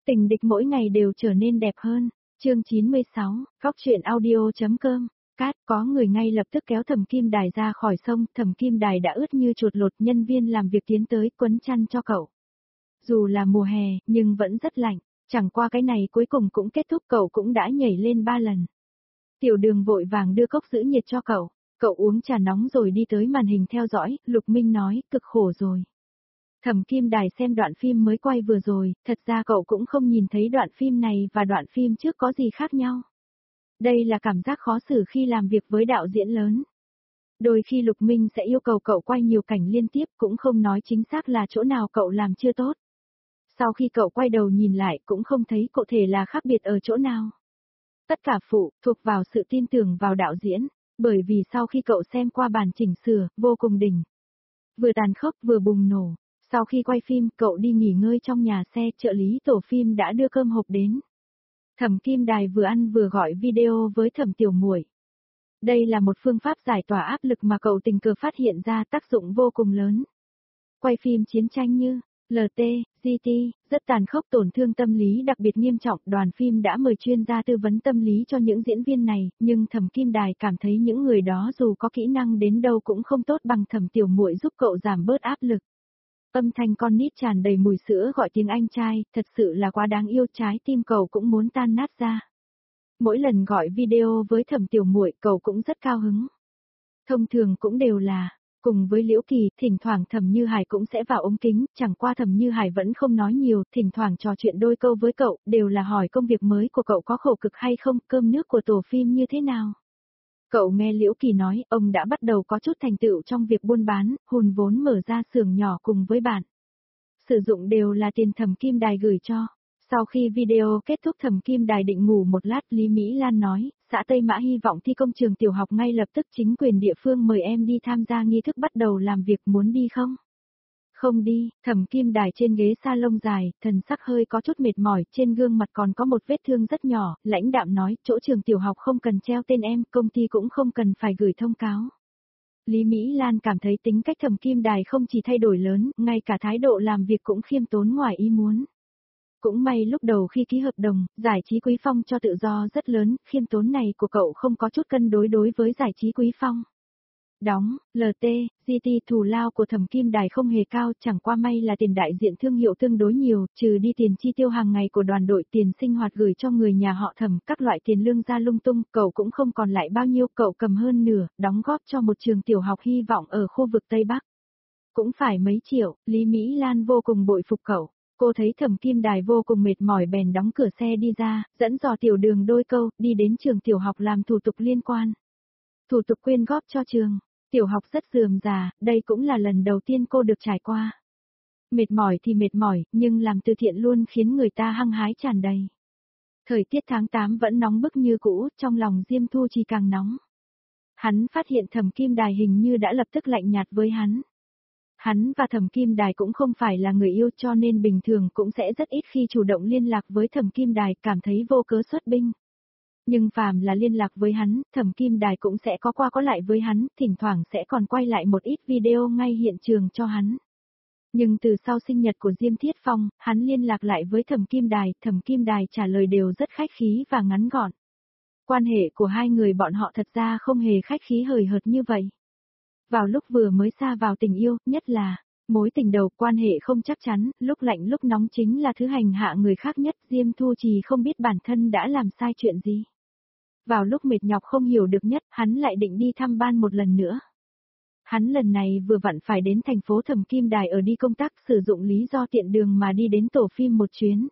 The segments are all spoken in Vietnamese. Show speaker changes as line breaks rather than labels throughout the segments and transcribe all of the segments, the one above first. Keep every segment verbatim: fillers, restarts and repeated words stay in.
Tình địch mỗi ngày đều trở nên đẹp hơn. Chương chín mươi sáu, Góc truyện audio.com. Cát, có người ngay lập tức kéo Thẩm Kim Đài ra khỏi sông, Thẩm Kim Đài đã ướt như chuột lột, nhân viên làm việc tiến tới quấn chăn cho cậu. Dù là mùa hè, nhưng vẫn rất lạnh, chẳng qua cái này cuối cùng cũng kết thúc, cậu cũng đã nhảy lên ba lần. Tiểu Đường vội vàng đưa cốc giữ nhiệt cho cậu, cậu uống trà nóng rồi đi tới màn hình theo dõi, Lục Minh nói, cực khổ rồi. Thẩm Kim Đài xem đoạn phim mới quay vừa rồi, thật ra cậu cũng không nhìn thấy đoạn phim này và đoạn phim trước có gì khác nhau. Đây là cảm giác khó xử khi làm việc với đạo diễn lớn. Đôi khi Lục Minh sẽ yêu cầu cậu quay nhiều cảnh liên tiếp, cũng không nói chính xác là chỗ nào cậu làm chưa tốt. Sau khi cậu quay đầu nhìn lại cũng không thấy cụ thể là khác biệt ở chỗ nào. Tất cả phụ thuộc vào sự tin tưởng vào đạo diễn, bởi vì sau khi cậu xem qua bản chỉnh sửa, vô cùng đỉnh. Vừa tàn khốc vừa bùng nổ. Sau khi quay phim, cậu đi nghỉ ngơi trong nhà xe, trợ lý tổ phim đã đưa cơm hộp đến. Thẩm Kim Đài vừa ăn vừa gọi video với Thẩm Tiểu Muội. Đây là một phương pháp giải tỏa áp lực mà cậu tình cờ phát hiện ra tác dụng vô cùng lớn. Quay phim chiến tranh như lờ tê, giê tê, rất tàn khốc, tổn thương tâm lý đặc biệt nghiêm trọng, đoàn phim đã mời chuyên gia tư vấn tâm lý cho những diễn viên này, nhưng Thẩm Kim Đài cảm thấy những người đó dù có kỹ năng đến đâu cũng không tốt bằng Thẩm Tiểu Muội giúp cậu giảm bớt áp lực. Âm thanh con nít tràn đầy mùi sữa gọi tiếng anh trai, thật sự là quá đáng yêu, trái tim cậu cũng muốn tan nát ra. Mỗi lần gọi video với Thẩm Tiểu Muội, cậu cũng rất cao hứng. Thông thường cũng đều là, cùng với Liễu Kỳ, thỉnh thoảng Thẩm Như Hải cũng sẽ vào ống kính, chẳng qua Thẩm Như Hải vẫn không nói nhiều, thỉnh thoảng trò chuyện đôi câu với cậu, đều là hỏi công việc mới của cậu có khổ cực hay không, cơm nước của tổ phim như thế nào. Cậu nghe Liễu Kỳ nói, ông đã bắt đầu có chút thành tựu trong việc buôn bán, hùn vốn mở ra xưởng nhỏ cùng với bạn. Sử dụng đều là tiền Thẩm Kim Đài gửi cho. Sau khi video kết thúc, Thẩm Kim Đài định ngủ một lát, Lý Mỹ Lan nói, xã Tây Mã hy vọng thi công trường tiểu học ngay lập tức, chính quyền địa phương mời em đi tham gia nghi thức bắt đầu làm việc, muốn đi không? Không đi. Thẩm Kim Đài trên ghế salon dài, thần sắc hơi có chút mệt mỏi, trên gương mặt còn có một vết thương rất nhỏ, lãnh đạm nói, chỗ trường tiểu học không cần treo tên em, công ty cũng không cần phải gửi thông cáo. Lý Mỹ Lan cảm thấy tính cách Thẩm Kim Đài không chỉ thay đổi lớn, ngay cả thái độ làm việc cũng khiêm tốn ngoài ý muốn. Cũng may lúc đầu khi ký hợp đồng, giải trí Quý Phong cho tự do rất lớn, khiêm tốn này của cậu không có chút cân đối đối với giải trí Quý Phong. Đóng, lờ tê, giê tê thù lao của Thẩm Kim Đài không hề cao, chẳng qua may là tiền đại diện thương hiệu tương đối nhiều, trừ đi tiền chi tiêu hàng ngày của đoàn đội, tiền sinh hoạt gửi cho người nhà họ Thẩm, các loại tiền lương ra lung tung, cậu cũng không còn lại bao nhiêu, cậu cầm hơn nửa, đóng góp cho một trường tiểu học hy vọng ở khu vực Tây Bắc. Cũng phải mấy triệu, Lý Mỹ Lan vô cùng bội phục cậu. Cô thấy Thẩm Kim Đài vô cùng mệt mỏi bèn đóng cửa xe đi ra, dẫn dò Tiểu Đường đôi câu, đi đến trường tiểu học làm thủ tục liên quan. Thủ tục quyên góp cho trường. Tiểu học rất rườm rà, đây cũng là lần đầu tiên cô được trải qua. Mệt mỏi thì mệt mỏi, nhưng làm từ thiện luôn khiến người ta hăng hái tràn đầy. Thời tiết tháng tám vẫn nóng bức như cũ, trong lòng Diêm Thu chỉ càng nóng. Hắn phát hiện Thẩm Kim Đài hình như đã lập tức lạnh nhạt với hắn. Hắn và Thẩm Kim Đài cũng không phải là người yêu, cho nên bình thường cũng sẽ rất ít khi chủ động liên lạc với Thẩm Kim Đài, cảm thấy vô cớ xuất binh. Nhưng phàm là liên lạc với hắn, Thẩm Kim Đài cũng sẽ có qua có lại với hắn, thỉnh thoảng sẽ còn quay lại một ít video ngay hiện trường cho hắn. Nhưng từ sau sinh nhật của Diêm Thiết Phong, hắn liên lạc lại với Thẩm Kim Đài, Thẩm Kim Đài trả lời đều rất khách khí và ngắn gọn. Quan hệ của hai người bọn họ thật ra không hề khách khí hời hợt như vậy. Vào lúc vừa mới xa vào tình yêu, nhất là mối tình đầu, quan hệ không chắc chắn, lúc lạnh lúc nóng chính là thứ hành hạ người khác nhất, Diêm Thu Trì không biết bản thân đã làm sai chuyện gì. Vào lúc mệt nhọc không hiểu được nhất, hắn lại định đi thăm ban một lần nữa. Hắn lần này vừa vặn phải đến thành phố Thẩm Kim Đài ở đi công tác, sử dụng lý do tiện đường mà đi đến tổ phim một chuyến.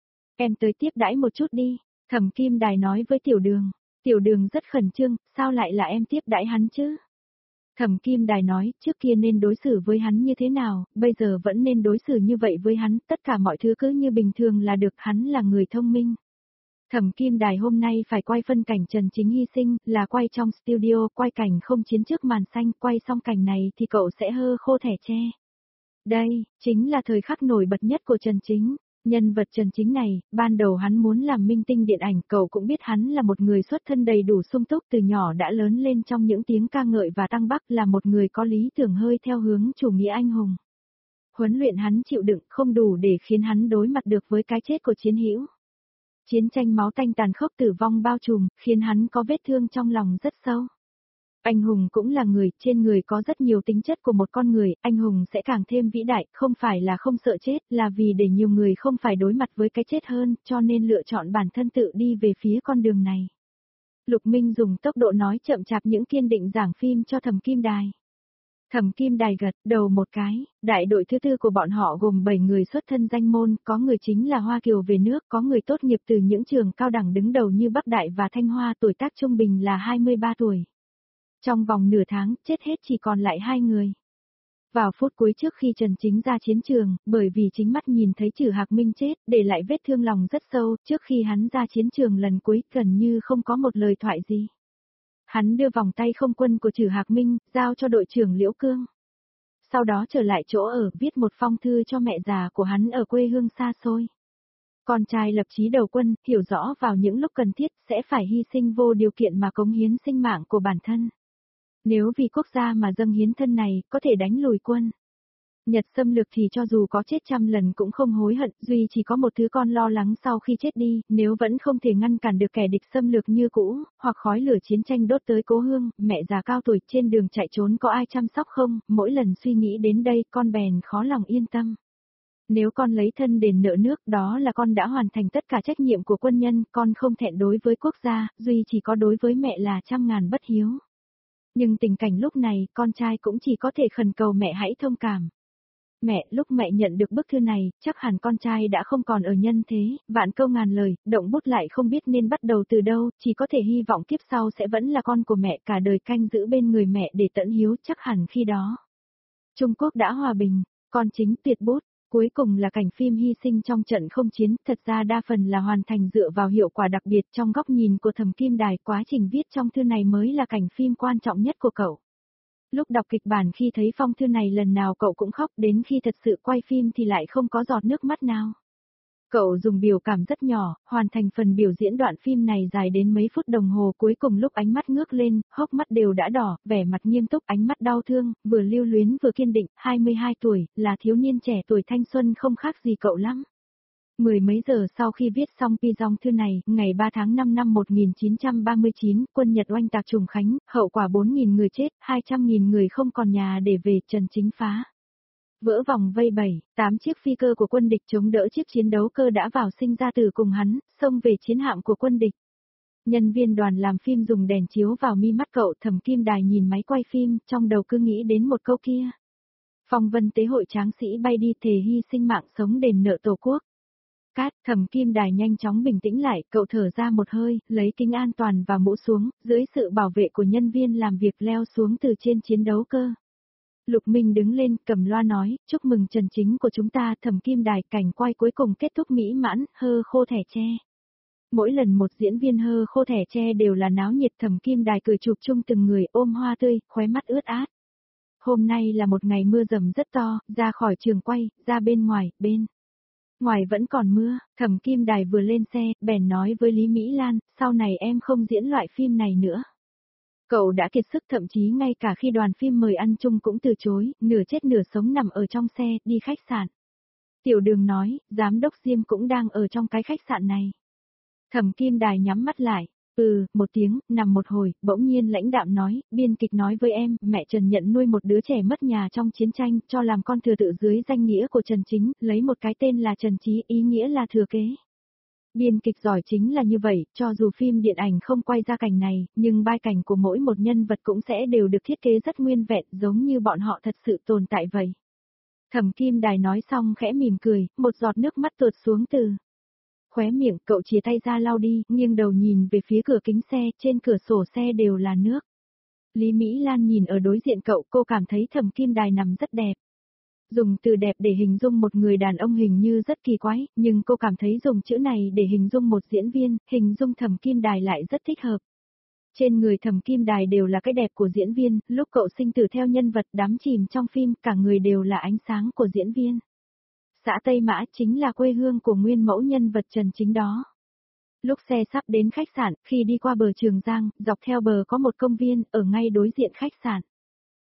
Em tới tiếp đãi một chút đi, Thẩm Kim Đài nói với Tiểu Đường. Tiểu Đường rất khẩn trương, sao lại là em tiếp đãi hắn chứ? Thẩm Kim Đài nói, trước kia nên đối xử với hắn như thế nào, bây giờ vẫn nên đối xử như vậy với hắn, tất cả mọi thứ cứ như bình thường là được, hắn là người thông minh. Thẩm Kim Đài hôm nay phải quay phân cảnh Trần Chính hy sinh, là quay trong studio, quay cảnh không chiến trước màn xanh, quay xong cảnh này thì cậu sẽ hơ khô thẻ tre. Đây, chính là thời khắc nổi bật nhất của Trần Chính. Nhân vật Trần Chính này, ban đầu hắn muốn làm minh tinh điện ảnh, cậu cũng biết hắn là một người xuất thân đầy đủ sung túc, từ nhỏ đã lớn lên trong những tiếng ca ngợi và tăng bắc, là một người có lý tưởng hơi theo hướng chủ nghĩa anh hùng. Huấn luyện hắn chịu đựng không đủ để khiến hắn đối mặt được với cái chết của chiến hữu. Chiến tranh máu tanh tàn khốc tử vong bao trùm, khiến hắn có vết thương trong lòng rất sâu. Anh hùng cũng là người, trên người có rất nhiều tính chất của một con người, anh hùng sẽ càng thêm vĩ đại, không phải là không sợ chết, là vì để nhiều người không phải đối mặt với cái chết hơn, cho nên lựa chọn bản thân tự đi về phía con đường này. Lục Minh dùng tốc độ nói chậm chạp những kiên định giảng phim cho Thẩm Kim Đài. Thẩm Kim Đài gật đầu một cái, đại đội thứ tư của bọn họ gồm bảy người xuất thân danh môn, có người chính là Hoa Kiều về nước, có người tốt nghiệp từ những trường cao đẳng đứng đầu như Bắc Đại và Thanh Hoa, tuổi tác trung bình là hai mươi ba tuổi. Trong vòng nửa tháng, chết hết chỉ còn lại hai người. Vào phút cuối trước khi Trần Chính ra chiến trường, bởi vì chính mắt nhìn thấy Trử Hạc Minh chết, để lại vết thương lòng rất sâu, trước khi hắn ra chiến trường lần cuối, gần như không có một lời thoại gì. Hắn đưa vòng tay không quân của Trử Hạc Minh, giao cho đội trưởng Liễu Cương. Sau đó trở lại chỗ ở, viết một phong thư cho mẹ già của hắn ở quê hương xa xôi. Con trai lập chí đầu quân, hiểu rõ vào những lúc cần thiết, sẽ phải hy sinh vô điều kiện mà cống hiến sinh mạng của bản thân. Nếu vì quốc gia mà dâng hiến thân này, có thể đánh lùi quân Nhật xâm lược thì cho dù có chết trăm lần cũng không hối hận, duy chỉ có một thứ con lo lắng sau khi chết đi, nếu vẫn không thể ngăn cản được kẻ địch xâm lược như cũ, hoặc khói lửa chiến tranh đốt tới cố hương, mẹ già cao tuổi trên đường chạy trốn có ai chăm sóc không, mỗi lần suy nghĩ đến đây con bèn khó lòng yên tâm. Nếu con lấy thân đền nợ nước, đó là con đã hoàn thành tất cả trách nhiệm của quân nhân, con không thẹn đối với quốc gia, duy chỉ có đối với mẹ là trăm ngàn bất hiếu. Nhưng tình cảnh lúc này, con trai cũng chỉ có thể khẩn cầu mẹ hãy thông cảm. Mẹ, lúc mẹ nhận được bức thư này, chắc hẳn con trai đã không còn ở nhân thế, vạn câu ngàn lời, động bút lại không biết nên bắt đầu từ đâu, chỉ có thể hy vọng kiếp sau sẽ vẫn là con của mẹ, cả đời canh giữ bên người mẹ để tận hiếu, chắc hẳn khi đó. Trung Quốc đã hòa bình, con chính tuyệt bút. Cuối cùng là cảnh phim hy sinh trong trận không chiến, thật ra đa phần là hoàn thành dựa vào hiệu quả đặc biệt trong góc nhìn của Thẩm Kim Đài, quá trình viết trong thư này mới là cảnh phim quan trọng nhất của cậu. Lúc đọc kịch bản khi thấy phong thư này lần nào cậu cũng khóc, đến khi thật sự quay phim thì lại không có giọt nước mắt nào. Cậu dùng biểu cảm rất nhỏ, hoàn thành phần biểu diễn đoạn phim này dài đến mấy phút đồng hồ, cuối cùng lúc ánh mắt ngước lên, hốc mắt đều đã đỏ, vẻ mặt nghiêm túc, ánh mắt đau thương, vừa lưu luyến vừa kiên định, hai mươi hai tuổi, là thiếu niên trẻ tuổi thanh xuân không khác gì cậu lắm. Mười mấy giờ sau khi viết xong pi dòng thư này, ngày ba tháng năm năm một nghìn chín trăm ba mươi chín, quân Nhật oanh tạc Trùng Khánh, hậu quả bốn nghìn người chết, hai trăm nghìn người không còn nhà để về, Trần Chính phá. Vỡ vòng vây bảy, tám chiếc phi cơ của quân địch chống đỡ chiếc chiến đấu cơ đã vào sinh ra tử cùng hắn, xông về chiến hạm của quân địch. Nhân viên đoàn làm phim dùng đèn chiếu vào mi mắt cậu, Thẩm Kim Đài nhìn máy quay phim, trong đầu cứ nghĩ đến một câu kia. Phong vân tế hội tráng sĩ bay đi thề hy sinh mạng sống đền nợ tổ quốc. Cát, Thẩm Kim Đài nhanh chóng bình tĩnh lại, cậu thở ra một hơi, lấy kính an toàn và mũ xuống, dưới sự bảo vệ của nhân viên làm việc leo xuống từ trên chiến đấu cơ. Lục Minh đứng lên, cầm loa nói, chúc mừng Trần Chính của chúng ta, Thẩm Kim Đài, cảnh quay cuối cùng kết thúc mỹ mãn, hơ khô thẻ tre. Mỗi lần một diễn viên hơ khô thẻ tre đều là náo nhiệt, Thẩm Kim Đài cười chụp chung từng người, ôm hoa tươi, khóe mắt ướt át. Hôm nay là một ngày mưa dầm rất to, ra khỏi trường quay, ra bên ngoài, bên. Ngoài vẫn còn mưa, Thẩm Kim Đài vừa lên xe, bèn nói với Lý Mỹ Lan, sau này em không diễn loại phim này nữa. Cậu đã kiệt sức, thậm chí ngay cả khi đoàn phim mời ăn chung cũng từ chối, nửa chết nửa sống nằm ở trong xe, đi khách sạn. Tiểu Đường nói, giám đốc Diêm cũng đang ở trong cái khách sạn này. Thẩm Kim Đài nhắm mắt lại, ừ, một tiếng, nằm một hồi, bỗng nhiên lãnh đạm nói, biên kịch nói với em, mẹ Trần nhận nuôi một đứa trẻ mất nhà trong chiến tranh, cho làm con thừa tự dưới danh nghĩa của Trần Chính, lấy một cái tên là Trần Chí, ý nghĩa là thừa kế. Biên kịch giỏi chính là như vậy, cho dù phim điện ảnh không quay ra cảnh này, nhưng vai cảnh của mỗi một nhân vật cũng sẽ đều được thiết kế rất nguyên vẹn, giống như bọn họ thật sự tồn tại vậy. Thẩm Kim Đài nói xong khẽ mỉm cười, một giọt nước mắt tuột xuống từ khóe miệng, cậu chìa tay ra lau đi, nghiêng đầu nhìn về phía cửa kính xe, trên cửa sổ xe đều là nước. Lý Mỹ Lan nhìn ở đối diện cậu, cô cảm thấy Thẩm Kim Đài nằm rất đẹp. Dùng từ đẹp để hình dung một người đàn ông hình như rất kỳ quái, nhưng cô cảm thấy dùng chữ này để hình dung một diễn viên, hình dung Thẩm Kim Đài lại rất thích hợp. Trên người Thẩm Kim Đài đều là cái đẹp của diễn viên, lúc cậu sinh tử theo nhân vật đắm chìm trong phim, cả người đều là ánh sáng của diễn viên. Xã Tây Mã chính là quê hương của nguyên mẫu nhân vật Trần Chính đó. Lúc xe sắp đến khách sạn, khi đi qua bờ Trường Giang, dọc theo bờ có một công viên, ở ngay đối diện khách sạn.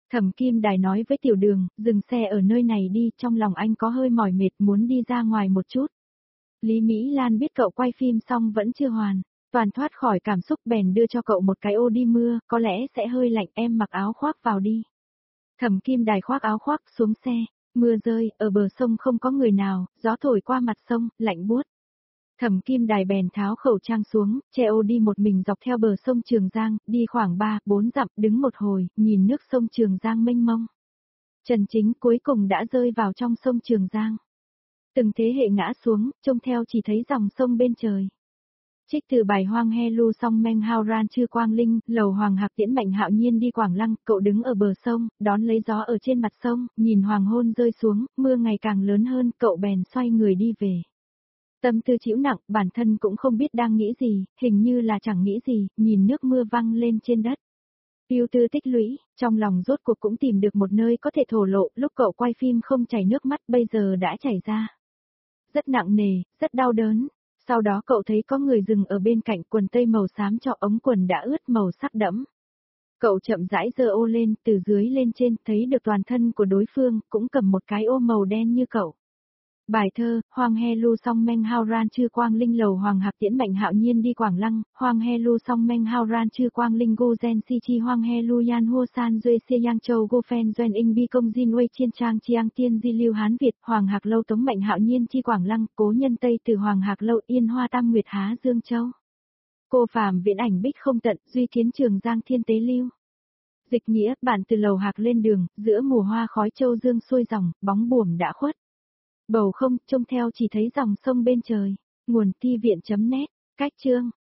Thẩm Kim Đài nói với Tiểu Đường, dừng xe ở nơi này đi, trong lòng anh có hơi mỏi mệt muốn đi ra ngoài một chút. Lý Mỹ Lan biết cậu quay phim xong vẫn chưa hoàn, toàn thoát khỏi cảm xúc bèn đưa cho cậu một cái ô đi mưa, có lẽ sẽ hơi lạnh em mặc áo khoác vào đi. Thẩm Kim Đài khoác áo khoác xuống xe, mưa rơi, ở bờ sông không có người nào, gió thổi qua mặt sông, lạnh buốt. Thẩm Kim Đài bèn tháo khẩu trang xuống, che ô đi một mình dọc theo bờ sông Trường Giang, đi khoảng ba, bốn dặm, đứng một hồi, nhìn nước sông Trường Giang mênh mông. Trần Chính cuối cùng đã rơi vào trong sông Trường Giang. Từng thế hệ ngã xuống, trông theo chỉ thấy dòng sông bên trời. Trích từ bài Hoang He Lu Song Meng Hao Ran Chư Quang Linh, lầu Hoàng Hạc Tiễn Mạnh Hạo Nhiên đi Quảng Lăng, cậu đứng ở bờ sông, đón lấy gió ở trên mặt sông, nhìn hoàng hôn rơi xuống, mưa ngày càng lớn hơn, cậu bèn xoay người đi về. Tâm tư chịu nặng, bản thân cũng không biết đang nghĩ gì, hình như là chẳng nghĩ gì, nhìn nước mưa văng lên trên đất. Yêu tư tích lũy, trong lòng rốt cuộc cũng tìm được một nơi có thể thổ lộ, lúc cậu quay phim không chảy nước mắt bây giờ đã chảy ra. Rất nặng nề, rất đau đớn. Sau đó cậu thấy có người dừng ở bên cạnh, quần tây màu xám cho ống quần đã ướt màu sắc đẫm. Cậu chậm rãi giơ ô lên, từ dưới lên trên, thấy được toàn thân của đối phương, cũng cầm một cái ô màu đen như cậu. Bài thơ, Hoang He Lu Song Meng Hao Ran Chư Quang Linh lầu Hoàng Hạc Tiễn Mạnh Hạo Nhiên đi Quảng Lăng, Hoang He Lu Song Meng Hao Ran Chư Quang Linh Go Gen Si Chi Hoang He Lu Yan Hua San Duy Xie Yang Châu Go Phen Doen In Bi Công Jin Wei Chiên Trang Chiang Tiên Di Lưu Hán Việt, Hoàng Hạc Lâu Tống Mạnh Hạo Nhiên chi Quảng Lăng, Cố Nhân Tây từ Hoàng Hạc Lâu Yên Hoa Tam Nguyệt Há Dương Châu. Cô Phạm Viễn Ảnh Bích Không Tận, Duy Kiến Trường Giang Thiên Tế Lưu. Dịch nghĩa, bản từ lầu Hạc lên đường, giữa mùa hoa khói châu dương xuôi dòng, bóng buồm đã khuất. Bầu không, trông theo chỉ thấy dòng sông bên trời. Nguồn ti viện chấm net, cách chương.